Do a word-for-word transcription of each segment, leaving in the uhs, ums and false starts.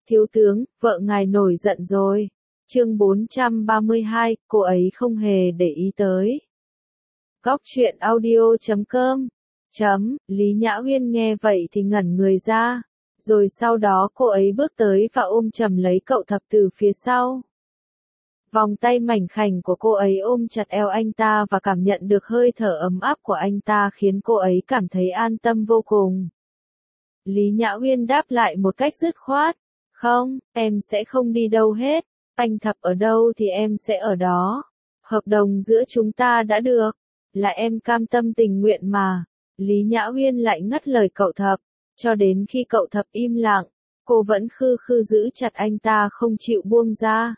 Thiếu tướng, vợ ngài nổi giận rồi. Chương bốn trăm ba mươi hai, cô ấy không hề để ý tới. Góc truyện audio chấm com chấm, Lý Nhã Uyên nghe vậy thì ngẩn người ra. Rồi sau đó cô ấy bước tới và ôm chầm lấy cậu thập từ phía sau. Vòng tay mảnh khảnh của cô ấy ôm chặt eo anh ta và cảm nhận được hơi thở ấm áp của anh ta khiến cô ấy cảm thấy an tâm vô cùng. Lý Nhã Uyên đáp lại một cách dứt khoát. Không, em sẽ không đi đâu hết. Anh Thập ở đâu thì em sẽ ở đó. Hợp đồng giữa chúng ta đã được. Là em cam tâm tình nguyện mà. Lý Nhã Uyên lại ngắt lời cậu Thập. Cho đến khi cậu Thập im lặng, cô vẫn khư khư giữ chặt anh ta không chịu buông ra.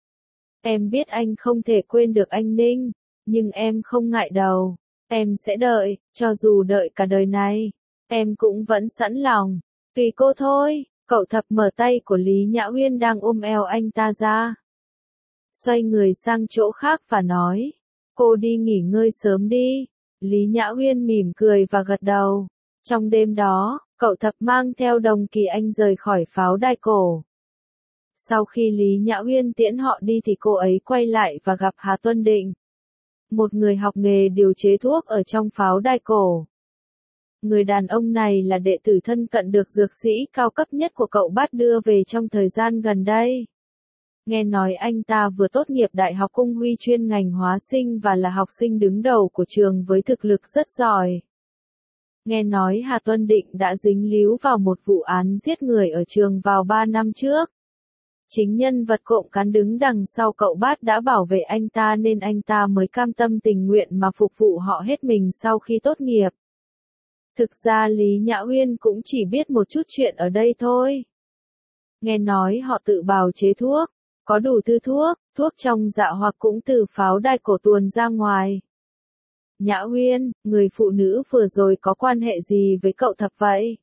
Em biết anh không thể quên được anh Ninh, nhưng em không ngại đâu. Em sẽ đợi, cho dù đợi cả đời này. Em cũng vẫn sẵn lòng. Tùy cô thôi. Cậu Thập mở tay của Lý Nhã Uyên đang ôm eo anh ta ra. Xoay người sang chỗ khác và nói. Cô đi nghỉ ngơi sớm đi. Lý Nhã Uyên mỉm cười và gật đầu. Trong đêm đó, cậu Thập mang theo Đồng Kỳ Anh rời khỏi pháo đài cổ. Sau khi Lý Nhã Uyên tiễn họ đi thì cô ấy quay lại và gặp Hà Tuân Định. Một người học nghề điều chế thuốc ở trong pháo đài cổ. Người đàn ông này là đệ tử thân cận được dược sĩ cao cấp nhất của cậu Bát đưa về trong thời gian gần đây. Nghe nói anh ta vừa tốt nghiệp Đại học Cung Huy chuyên ngành hóa sinh và là học sinh đứng đầu của trường với thực lực rất giỏi. Nghe nói Hà Tuân Định đã dính líu vào một vụ án giết người ở trường vào ba năm trước. Chính nhân vật cộng cán đứng đằng sau cậu Bát đã bảo vệ anh ta nên anh ta mới cam tâm tình nguyện mà phục vụ họ hết mình sau khi tốt nghiệp. Thực ra Lý Nhã Uyên cũng chỉ biết một chút chuyện ở đây thôi. Nghe nói họ tự bào chế thuốc, có đủ thứ thuốc, thuốc trong dạ hoặc cũng từ pháo đài cổ tuồn ra ngoài. Nhã Uyên, người phụ nữ vừa rồi có quan hệ gì với cậu Thập vậy?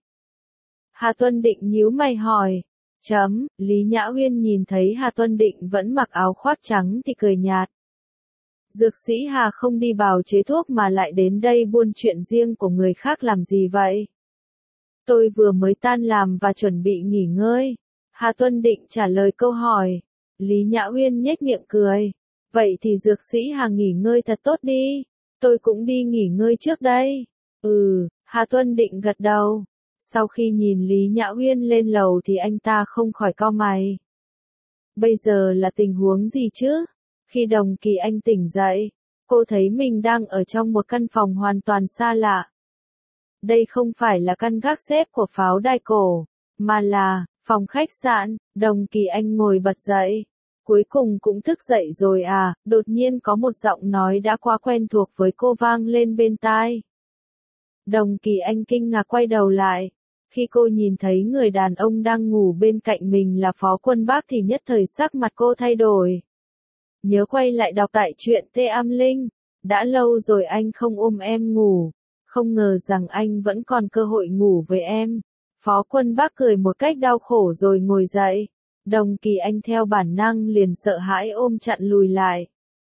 Hà Tuân Định nhíu mày hỏi. Chấm, Lý Nhã Uyên nhìn thấy Hà Tuân Định vẫn mặc áo khoác trắng thì cười nhạt. Dược sĩ Hà không đi bào chế thuốc mà lại đến đây buôn chuyện riêng của người khác làm gì vậy? Tôi vừa mới tan làm và chuẩn bị nghỉ ngơi. Hà Tuân Định trả lời câu hỏi. Lý Nhã Uyên nhếch miệng cười. Vậy thì dược sĩ Hà nghỉ ngơi thật tốt đi. Tôi cũng đi nghỉ ngơi trước đây. Ừ, Hà Tuân Định gật đầu. Sau khi nhìn Lý Nhã Uyên lên lầu thì anh ta không khỏi cau mày. Bây giờ là tình huống gì chứ? Khi Đồng Kỳ Anh tỉnh dậy, cô thấy mình đang ở trong một căn phòng hoàn toàn xa lạ. Đây không phải là căn gác xếp của pháo đài cổ, mà là phòng khách sạn. Đồng Kỳ Anh ngồi bật dậy. Cuối cùng cũng thức dậy rồi à, đột nhiên có một giọng nói đã quá quen thuộc với cô vang lên bên tai. Đồng Kỳ Anh kinh ngạc quay đầu lại. Khi cô nhìn thấy người đàn ông đang ngủ bên cạnh mình là Phó Quân Bác thì nhất thời sắc mặt cô thay đổi. Nhớ quay lại đọc tại truyện Tê Am Linh. Đã lâu rồi anh không ôm em ngủ. Không ngờ rằng anh vẫn còn cơ hội ngủ với em. Phó Quân Bác cười một cách đau khổ rồi ngồi dậy. Đồng Kỳ Anh theo bản năng liền sợ hãi ôm chặn lùi lại.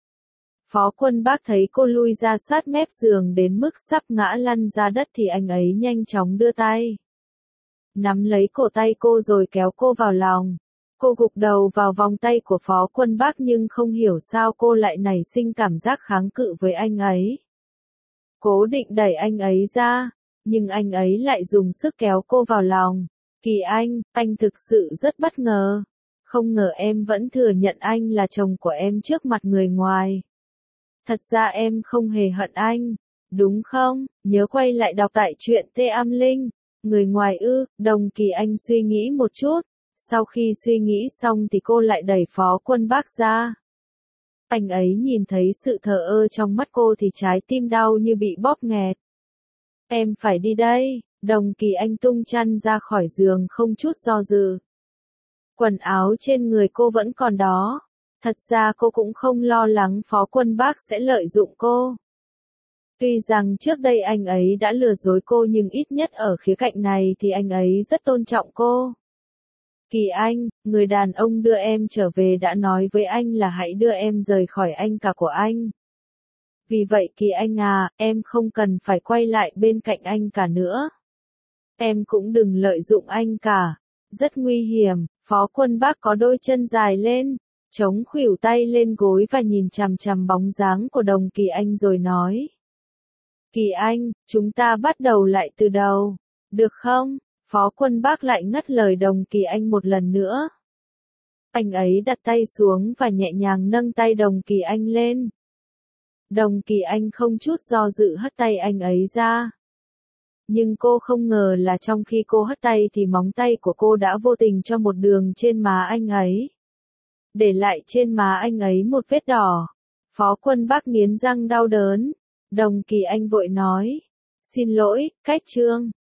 Phó Quân Bác thấy cô lui ra sát mép giường đến mức sắp ngã lăn ra đất thì anh ấy nhanh chóng đưa tay. Nắm lấy cổ tay cô rồi kéo cô vào lòng. Cô gục đầu vào vòng tay của Phó Quân Bác nhưng không hiểu sao cô lại nảy sinh cảm giác kháng cự với anh ấy. Cố định đẩy anh ấy ra, nhưng anh ấy lại dùng sức kéo cô vào lòng. Kỳ Anh, anh thực sự rất bất ngờ. Không ngờ em vẫn thừa nhận anh là chồng của em trước mặt người ngoài. Thật ra em không hề hận anh, đúng không? Nhớ quay lại đọc tại truyện Tê Am Linh. Người ngoài ư? Đồng Kỳ Anh suy nghĩ một chút. Sau khi suy nghĩ xong thì cô lại đẩy Phó Quân Bác ra. Anh ấy nhìn thấy sự thờ ơ trong mắt cô thì trái tim đau như bị bóp nghẹt. Em phải đi đây. Đồng Kỳ Anh tung chăn ra khỏi giường không chút do dự. Quần áo trên người cô vẫn còn đó. Thật ra cô cũng không lo lắng Phó Quân Bác sẽ lợi dụng cô. Tuy rằng trước đây anh ấy đã lừa dối cô nhưng ít nhất ở khía cạnh này thì anh ấy rất tôn trọng cô. Kỳ Anh, người đàn ông đưa em trở về đã nói với anh là hãy đưa em rời khỏi anh cả của anh. Vì vậy Kỳ Anh à, em không cần phải quay lại bên cạnh anh cả nữa. Em cũng đừng lợi dụng anh cả. Rất nguy hiểm, Phó Quân Bác có đôi chân dài lên, chống khuỷu tay lên gối và nhìn chằm chằm bóng dáng của Đồng Kỳ Anh rồi nói. Kỳ Anh, chúng ta bắt đầu lại từ đầu, được không? Phó Quân Bác lại ngắt lời Đồng Kỳ Anh một lần nữa. Anh ấy đặt tay xuống và nhẹ nhàng nâng tay Đồng Kỳ Anh lên. Đồng Kỳ Anh không chút do dự hất tay anh ấy ra. Nhưng cô không ngờ là trong khi cô hất tay thì móng tay của cô đã vô tình cho một đường trên má anh ấy. Để lại trên má anh ấy một vết đỏ. Phó Quân Bác nghiến răng đau đớn. Đồng Kỳ Anh vội nói. Xin lỗi, Cách Trương.